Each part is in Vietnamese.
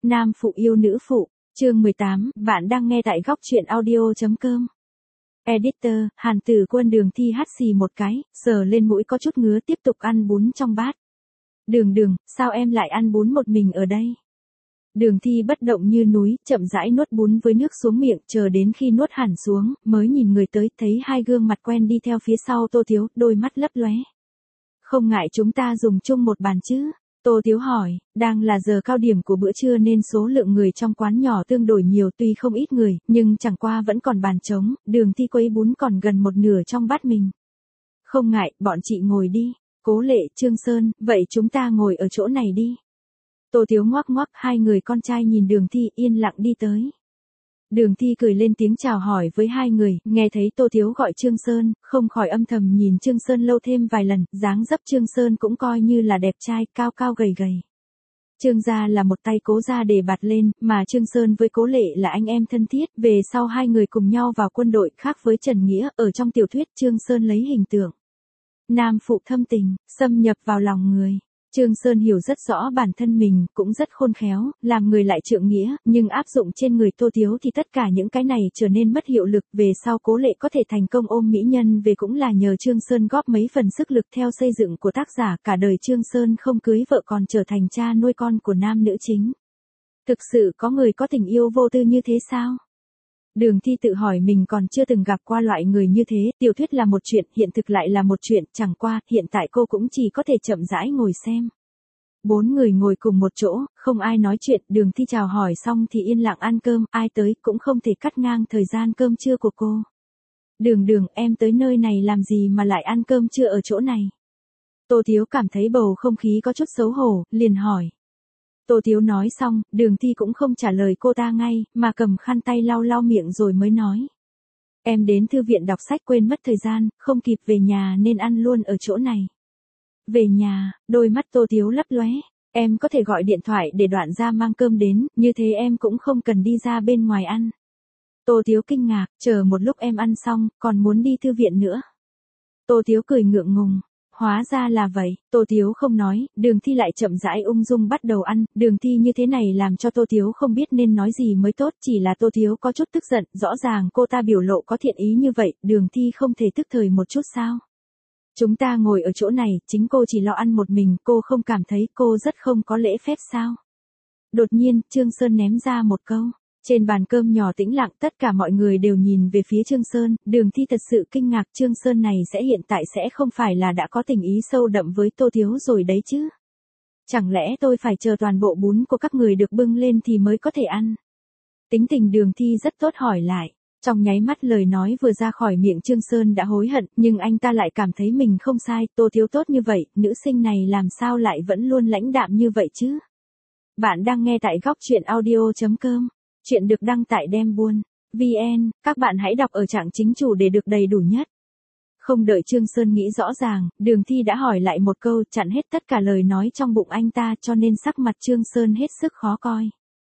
Nam phụ yêu nữ phụ, chương 18, bạn đang nghe tại góc truyện audio.com. Editor, Hàn Tử Quân. Đường Thi hắt xì một cái, sờ lên mũi có chút ngứa tiếp tục ăn bún trong bát. Đường, sao em lại ăn bún một mình ở đây? Đường Thi bất động như núi, chậm rãi nuốt bún với nước xuống miệng, chờ đến khi nuốt hẳn xuống, mới nhìn người tới, thấy hai gương mặt quen đi theo phía sau Tô Thiếu, đôi mắt lấp lóe. Không ngại chúng ta dùng chung một bàn chứ? Tô Thiếu hỏi, đang là giờ cao điểm của bữa trưa nên số lượng người trong quán nhỏ tương đối nhiều, tuy không ít người, nhưng chẳng qua vẫn còn bàn trống, Đường Thi quấy bún còn gần một nửa trong bát mình. Không ngại, bọn chị ngồi đi. Cố Lệ, Trương Sơn, vậy chúng ta ngồi ở chỗ này đi. Tô Thiếu ngoắc ngoắc, hai người con trai nhìn Đường Thi yên lặng đi tới. Đường Thi cười lên tiếng chào hỏi với hai người, nghe thấy Tô Thiếu gọi Trương Sơn, không khỏi âm thầm nhìn Trương Sơn lâu thêm vài lần, dáng dấp Trương Sơn cũng coi như là đẹp trai, cao cao gầy gầy. Trương gia là một tay Cố gia để bạt lên, mà Trương Sơn với Cố Lệ là anh em thân thiết, về sau hai người cùng nhau vào quân đội, khác với Trần Nghĩa, ở trong tiểu thuyết Trương Sơn lấy hình tượng nam phụ thâm tình, xâm nhập vào lòng người. Trương Sơn hiểu rất rõ bản thân mình, cũng rất khôn khéo, làm người lại trượng nghĩa, nhưng áp dụng trên người Tô Thiếu thì tất cả những cái này trở nên mất hiệu lực. Về sau Cố Lệ có thể thành công ôm mỹ nhân về cũng là nhờ Trương Sơn góp mấy phần sức lực theo xây dựng của tác giả. Cả đời Trương Sơn không cưới vợ còn trở thành cha nuôi con của nam nữ chính. Thực sự có người có tình yêu vô tư như thế sao? Đường Thi tự hỏi mình còn chưa từng gặp qua loại người như thế, tiểu thuyết là một chuyện, hiện thực lại là một chuyện, chẳng qua, hiện tại cô cũng chỉ có thể chậm rãi ngồi xem. Bốn người ngồi cùng một chỗ, không ai nói chuyện, Đường Thi chào hỏi xong thì yên lặng ăn cơm, ai tới cũng không thể cắt ngang thời gian cơm trưa của cô. Đường, em tới nơi này làm gì mà lại ăn cơm trưa ở chỗ này? Tô Thiếu cảm thấy bầu không khí có chút xấu hổ, liền hỏi. Tô Thiếu nói xong, Đường Thi cũng không trả lời cô ta ngay, mà cầm khăn tay lau lau miệng rồi mới nói. Em đến thư viện đọc sách quên mất thời gian, không kịp về nhà nên ăn luôn ở chỗ này. Về nhà, đôi mắt Tô Thiếu lấp lóe. Em có thể gọi điện thoại để Đoạn gia mang cơm đến, như thế em cũng không cần đi ra bên ngoài ăn. Tô Thiếu kinh ngạc, chờ một lúc em ăn xong, còn muốn đi thư viện nữa. Tô Thiếu cười ngượng ngùng. Hóa ra là vậy, Tô Thiếu không nói, Đường Thi lại chậm rãi ung dung bắt đầu ăn. Đường Thi như thế này làm cho Tô Thiếu không biết nên nói gì mới tốt, chỉ là Tô Thiếu có chút tức giận, rõ ràng cô ta biểu lộ có thiện ý như vậy, Đường Thi không thể tức thời một chút sao? Chúng ta ngồi ở chỗ này, chính cô chỉ lo ăn một mình, cô không cảm thấy cô rất không có lễ phép sao? Đột nhiên, Trương Sơn ném ra một câu. Trên bàn cơm nhỏ tĩnh lặng, tất cả mọi người đều nhìn về phía Trương Sơn, Đường Thi thật sự kinh ngạc, Trương Sơn này hiện tại sẽ không phải là đã có tình ý sâu đậm với Tô Thiếu rồi đấy chứ? Chẳng lẽ tôi phải chờ toàn bộ bún của các người được bưng lên thì mới có thể ăn? Tính tình Đường Thi rất tốt hỏi lại. Trong nháy mắt lời nói vừa ra khỏi miệng Trương Sơn đã hối hận, nhưng anh ta lại cảm thấy mình không sai, Tô Thiếu tốt như vậy, nữ sinh này làm sao lại vẫn luôn lãnh đạm như vậy chứ? Bạn đang nghe tại góc truyện audio.com. Chuyện được đăng tại Đem Buôn VN, các bạn hãy đọc ở trạng chính chủ để được đầy đủ nhất. Không đợi Trương Sơn nghĩ rõ ràng, Đường Thi đã hỏi lại một câu, chặn hết tất cả lời nói trong bụng anh ta, cho nên sắc mặt Trương Sơn hết sức khó coi.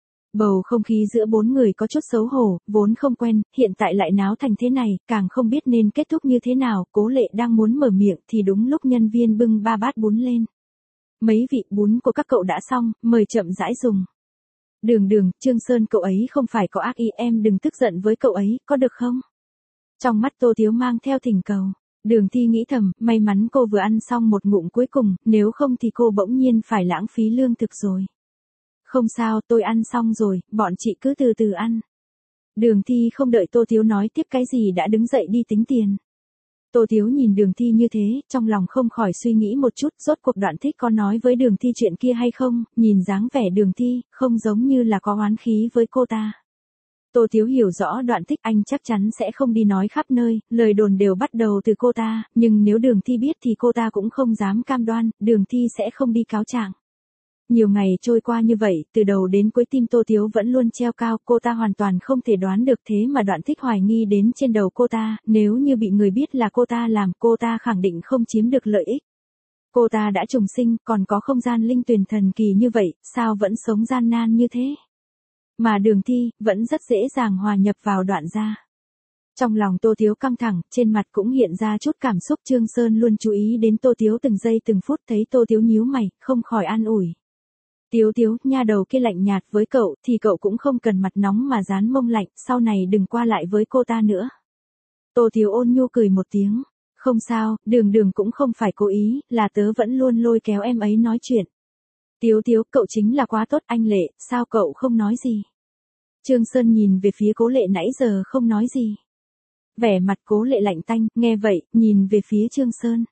Bầu không khí giữa bốn người có chút xấu hổ, vốn không quen, hiện tại lại náo thành thế này, càng không biết nên kết thúc như thế nào. Cố Lệ đang muốn mở miệng thì đúng lúc nhân viên bưng 3 bát bún lên. Mấy vị, bún của các cậu đã xong, mời chậm rãi dùng. Đường, Trương Sơn, cậu ấy không phải có ác ý, em đừng tức giận với cậu ấy, có được không? Trong mắt Tô Thiếu mang theo thỉnh cầu. Đường Thi nghĩ thầm, may mắn cô vừa ăn xong một ngụm cuối cùng, nếu không thì cô bỗng nhiên phải lãng phí lương thực rồi. Không sao, tôi ăn xong rồi, bọn chị cứ từ từ ăn. Đường Thi không đợi Tô Thiếu nói tiếp cái gì đã đứng dậy đi tính tiền. Tô Thiếu nhìn Đường Thi như thế, trong lòng không khỏi suy nghĩ một chút, rốt cuộc Đoạn Thích có nói với Đường Thi chuyện kia hay không, nhìn dáng vẻ Đường Thi, không giống như là có oán khí với cô ta. Tô Thiếu hiểu rõ Đoạn Thích, anh chắc chắn sẽ không đi nói khắp nơi, lời đồn đều bắt đầu từ cô ta, nhưng nếu Đường Thi biết thì cô ta cũng không dám cam đoan, Đường Thi sẽ không đi cáo trạng. Nhiều ngày trôi qua như vậy, từ đầu đến cuối tim Tô Thiếu vẫn luôn treo cao, cô ta hoàn toàn không thể đoán được, thế mà Đoạn Thích hoài nghi đến trên đầu cô ta, nếu như bị người biết là cô ta làm, cô ta khẳng định không chiếm được lợi ích. Cô ta đã trùng sinh, còn có không gian linh tuyền thần kỳ như vậy, sao vẫn sống gian nan như thế? Mà Đường Thi, vẫn rất dễ dàng hòa nhập vào Đoạn gia. Trong lòng Tô Thiếu căng thẳng, trên mặt cũng hiện ra chút cảm xúc. Trương Sơn luôn chú ý đến Tô Thiếu từng giây từng phút, thấy Tô Thiếu nhíu mày, không khỏi an ủi. Tiếu Tiếu, nha đầu kia lạnh nhạt với cậu thì cậu cũng không cần mặt nóng mà dán mông lạnh, sau này đừng qua lại với cô ta nữa. Tô Tiếu ôn nhu cười một tiếng. Không sao, Đường Đường cũng không phải cố ý, là tớ vẫn luôn lôi kéo em ấy nói chuyện. Tiếu Tiếu, cậu chính là quá tốt, anh Lệ, sao cậu không nói gì? Trương Sơn nhìn về phía Cố Lệ nãy giờ không nói gì. Vẻ mặt Cố Lệ lạnh tanh, nghe vậy, nhìn về phía Trương Sơn.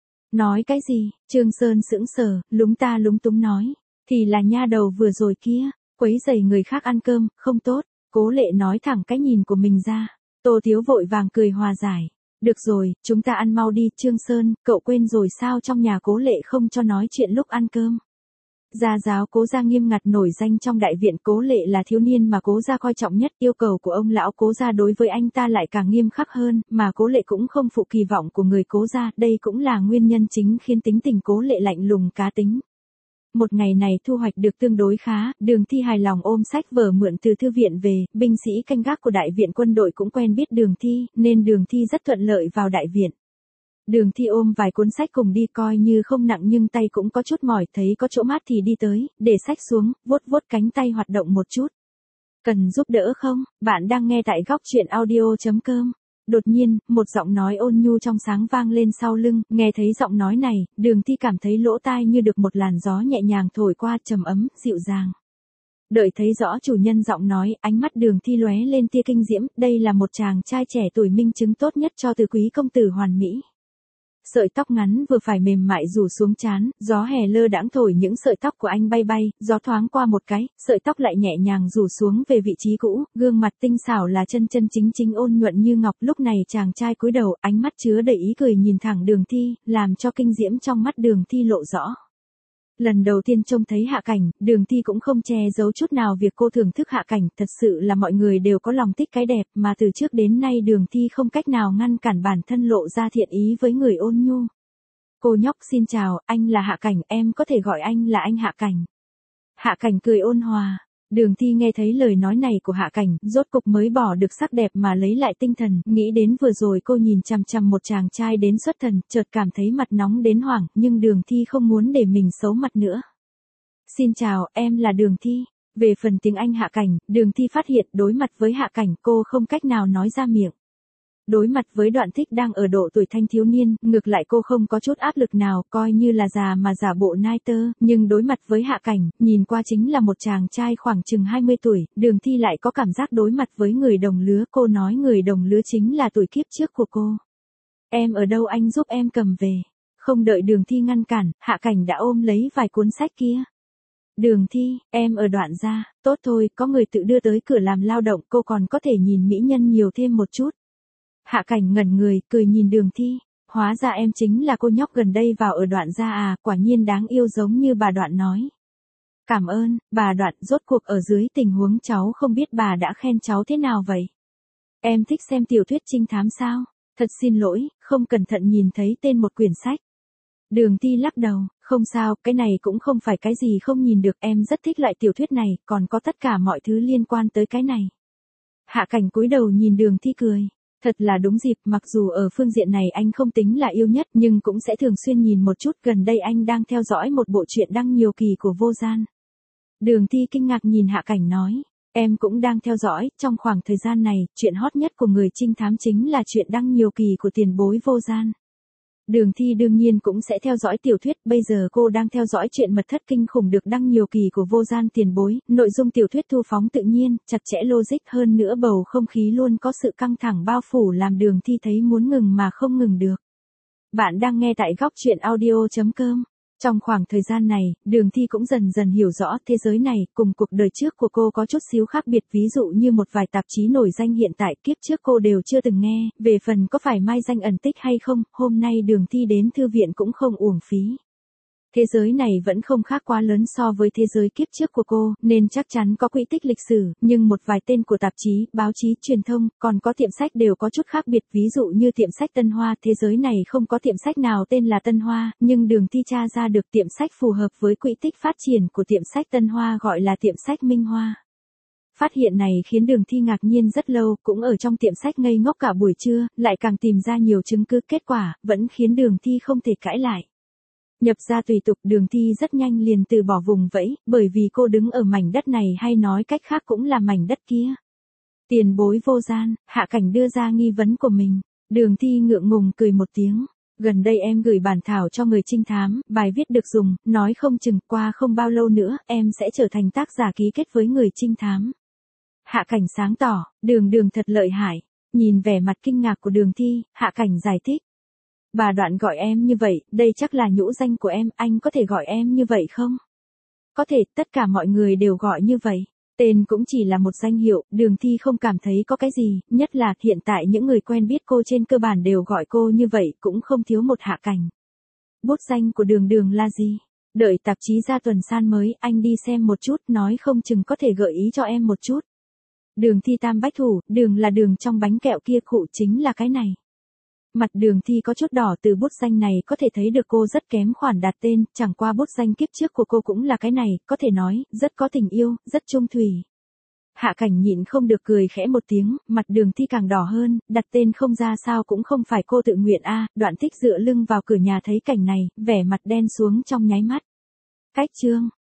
Nói cái gì? Trương Sơn sững sờ, lúng ta lúng túng nói. Thì là nha đầu vừa rồi kia, quấy rầy người khác ăn cơm, không tốt. Cố Lệ nói thẳng cái nhìn của mình ra. Tô Tiếu vội vàng cười hòa giải. Được rồi, chúng ta ăn mau đi. Trương Sơn, cậu quên rồi sao trong nhà Cố Lệ không cho nói chuyện lúc ăn cơm? Gia giáo Cố gia nghiêm ngặt nổi danh trong đại viện, Cố Lệ là thiếu niên mà Cố gia coi trọng nhất, yêu cầu của ông lão Cố gia đối với anh ta lại càng nghiêm khắc hơn, mà Cố Lệ cũng không phụ kỳ vọng của người Cố gia, đây cũng là nguyên nhân chính khiến tính tình Cố Lệ lạnh lùng cá tính. Một ngày này thu hoạch được tương đối khá, Đường Thi hài lòng ôm sách vở mượn từ thư viện về, binh sĩ canh gác của đại viện quân đội cũng quen biết Đường Thi, nên Đường Thi rất thuận lợi vào đại viện. Đường Thi ôm vài cuốn sách cùng đi, coi như không nặng nhưng tay cũng có chút mỏi, thấy có chỗ mát thì đi tới, để sách xuống, vuốt vuốt cánh tay hoạt động một chút. Cần giúp đỡ không? Bạn đang nghe tại góc truyện audio.com. Đột nhiên, một giọng nói ôn nhu trong sáng vang lên sau lưng, nghe thấy giọng nói này, Đường Thi cảm thấy lỗ tai như được một làn gió nhẹ nhàng thổi qua, trầm ấm, dịu dàng. Đợi thấy rõ chủ nhân giọng nói, ánh mắt Đường Thi lóe lên tia kinh diễm, đây là một chàng trai trẻ tuổi minh chứng tốt nhất cho từ quý công tử hoàn mỹ. Sợi tóc ngắn vừa phải mềm mại rủ xuống trán, gió hè lơ đãng thổi những sợi tóc của anh bay bay, gió thoáng qua một cái, sợi tóc lại nhẹ nhàng rủ xuống về vị trí cũ, gương mặt tinh xảo là chân chân chính chính ôn nhuận như ngọc. Lúc này chàng trai cúi đầu, ánh mắt chứa đầy ý cười nhìn thẳng Đường Thi, làm cho kinh diễm trong mắt Đường Thi lộ rõ. Lần đầu tiên trông thấy Hạ Cảnh, Đường Thi cũng không che giấu chút nào việc cô thưởng thức Hạ Cảnh, thật sự là mọi người đều có lòng thích cái đẹp, mà từ trước đến nay Đường Thi không cách nào ngăn cản bản thân lộ ra thiện ý với người ôn nhu. Cô nhóc xin chào, anh là Hạ Cảnh, em có thể gọi anh là anh Hạ Cảnh. Hạ Cảnh cười ôn hòa. Đường Thi nghe thấy lời nói này của Hạ Cảnh, rốt cục mới bỏ được sắc đẹp mà lấy lại tinh thần, nghĩ đến vừa rồi cô nhìn chằm chằm một chàng trai đến xuất thần, chợt cảm thấy mặt nóng đến hoảng, nhưng Đường Thi không muốn để mình xấu mặt nữa. Xin chào, em là Đường Thi. Về phần tiếng Anh Hạ Cảnh, Đường Thi phát hiện đối mặt với Hạ Cảnh cô không cách nào nói ra miệng. Đối mặt với Đoạn Thích đang ở độ tuổi thanh thiếu niên, ngược lại cô không có chút áp lực nào, coi như là già mà giả bộ nai tơ, nhưng đối mặt với Hạ Cảnh, nhìn qua chính là một chàng trai khoảng chừng 20 tuổi, Đường Thi lại có cảm giác đối mặt với người đồng lứa, cô nói người đồng lứa chính là tuổi kiếp trước của cô. Em ở đâu, anh giúp em cầm về. Không đợi Đường Thi ngăn cản, Hạ Cảnh đã ôm lấy vài cuốn sách kia. Đường Thi, em ở Đoạn gia, tốt thôi, có người tự đưa tới cửa làm lao động, cô còn có thể nhìn mỹ nhân nhiều thêm một chút. Hạ Cảnh ngẩn người, cười nhìn Đường Thi, hóa ra em chính là cô nhóc gần đây vào ở Đoạn gia à, quả nhiên đáng yêu giống như bà Đoạn nói. Cảm ơn, bà Đoạn, rốt cuộc ở dưới tình huống cháu không biết bà đã khen cháu thế nào vậy? Em thích xem tiểu thuyết trinh thám sao? Thật xin lỗi, không cẩn thận nhìn thấy tên một quyển sách. Đường Thi lắc đầu, không sao, cái này cũng không phải cái gì không nhìn được, em rất thích loại tiểu thuyết này, còn có tất cả mọi thứ liên quan tới cái này. Hạ Cảnh cúi đầu nhìn Đường Thi cười. Thật là đúng dịp, mặc dù ở phương diện này anh không tính là yêu nhất nhưng cũng sẽ thường xuyên nhìn một chút, gần đây anh đang theo dõi một bộ truyện đăng nhiều kỳ của Vô Gian. Đường Thi kinh ngạc nhìn Hạ Cảnh nói, em cũng đang theo dõi, trong khoảng thời gian này, chuyện hot nhất của người trinh thám chính là chuyện đăng nhiều kỳ của tiền bối Vô Gian. Đường Thi đương nhiên cũng sẽ theo dõi tiểu thuyết, bây giờ cô đang theo dõi chuyện mật thất kinh khủng được đăng nhiều kỳ của Vô Gian tiền bối, nội dung tiểu thuyết thu phóng tự nhiên, chặt chẽ logic, hơn nữa bầu không khí luôn có sự căng thẳng bao phủ làm Đường Thi thấy muốn ngừng mà không ngừng được. Bạn đang nghe tại góc truyện audio.com. Trong khoảng thời gian này, Đường Thi cũng dần dần hiểu rõ thế giới này, cùng cuộc đời trước của cô có chút xíu khác biệt, ví dụ như một vài tạp chí nổi danh hiện tại kiếp trước cô đều chưa từng nghe, về phần có phải mai danh ẩn tích hay không, hôm nay Đường Thi đến thư viện cũng không uổng phí. Thế giới này vẫn không khác quá lớn so với thế giới kiếp trước của cô, nên chắc chắn có quỹ tích lịch sử, nhưng một vài tên của tạp chí, báo chí, truyền thông, còn có tiệm sách đều có chút khác biệt, ví dụ như tiệm sách Tân Hoa, thế giới này không có tiệm sách nào tên là Tân Hoa, nhưng Đường Thi tra ra được tiệm sách phù hợp với quỹ tích phát triển của tiệm sách Tân Hoa gọi là tiệm sách Minh Hoa. Phát hiện này khiến Đường Thi ngạc nhiên rất lâu, cũng ở trong tiệm sách ngây ngốc cả buổi trưa, lại càng tìm ra nhiều chứng cứ, kết quả vẫn khiến Đường Thi không thể cãi lại. Nhập gia tùy tục Đường Thi rất nhanh liền từ bỏ vùng vẫy, bởi vì cô đứng ở mảnh đất này hay nói cách khác cũng là mảnh đất kia. Tiền bối vô gian, Hạ Cảnh đưa ra nghi vấn của mình. Đường Thi ngượng ngùng cười một tiếng. Gần đây em gửi bản thảo cho người trinh thám, bài viết được dùng, nói không chừng qua không bao lâu nữa em sẽ trở thành tác giả ký kết với người trinh thám. Hạ Cảnh sáng tỏ, Đường thật lợi hại. Nhìn vẻ mặt kinh ngạc của Đường Thi, Hạ Cảnh giải thích. Bà Đoạn gọi em như vậy, đây chắc là nhũ danh của em, anh có thể gọi em như vậy không? Có thể, tất cả mọi người đều gọi như vậy. Tên cũng chỉ là một danh hiệu, Đường Thi không cảm thấy có cái gì, nhất là hiện tại những người quen biết cô trên cơ bản đều gọi cô như vậy, cũng không thiếu một Hạ Cảnh. Bút danh của Đường là gì? Đợi tạp chí ra tuần san mới, anh đi xem một chút, nói không chừng có thể gợi ý cho em một chút. Đường Thi tam bách thủ, đường là đường trong bánh kẹo kia, cụ chính là cái này. Mặt Đường Thi có chút đỏ, từ bút danh này có thể thấy được cô rất kém khoản đặt tên, chẳng qua bút danh kiếp trước của cô cũng là cái này, có thể nói, rất có tình yêu, rất trung thủy. Hạ Cảnh nhịn không được cười khẽ một tiếng, mặt Đường Thi càng đỏ hơn, đặt tên không ra sao cũng không phải cô tự nguyện a. Đoạn Tích dựa lưng vào cửa nhà thấy cảnh này, vẻ mặt đen xuống trong nháy mắt. Cách chương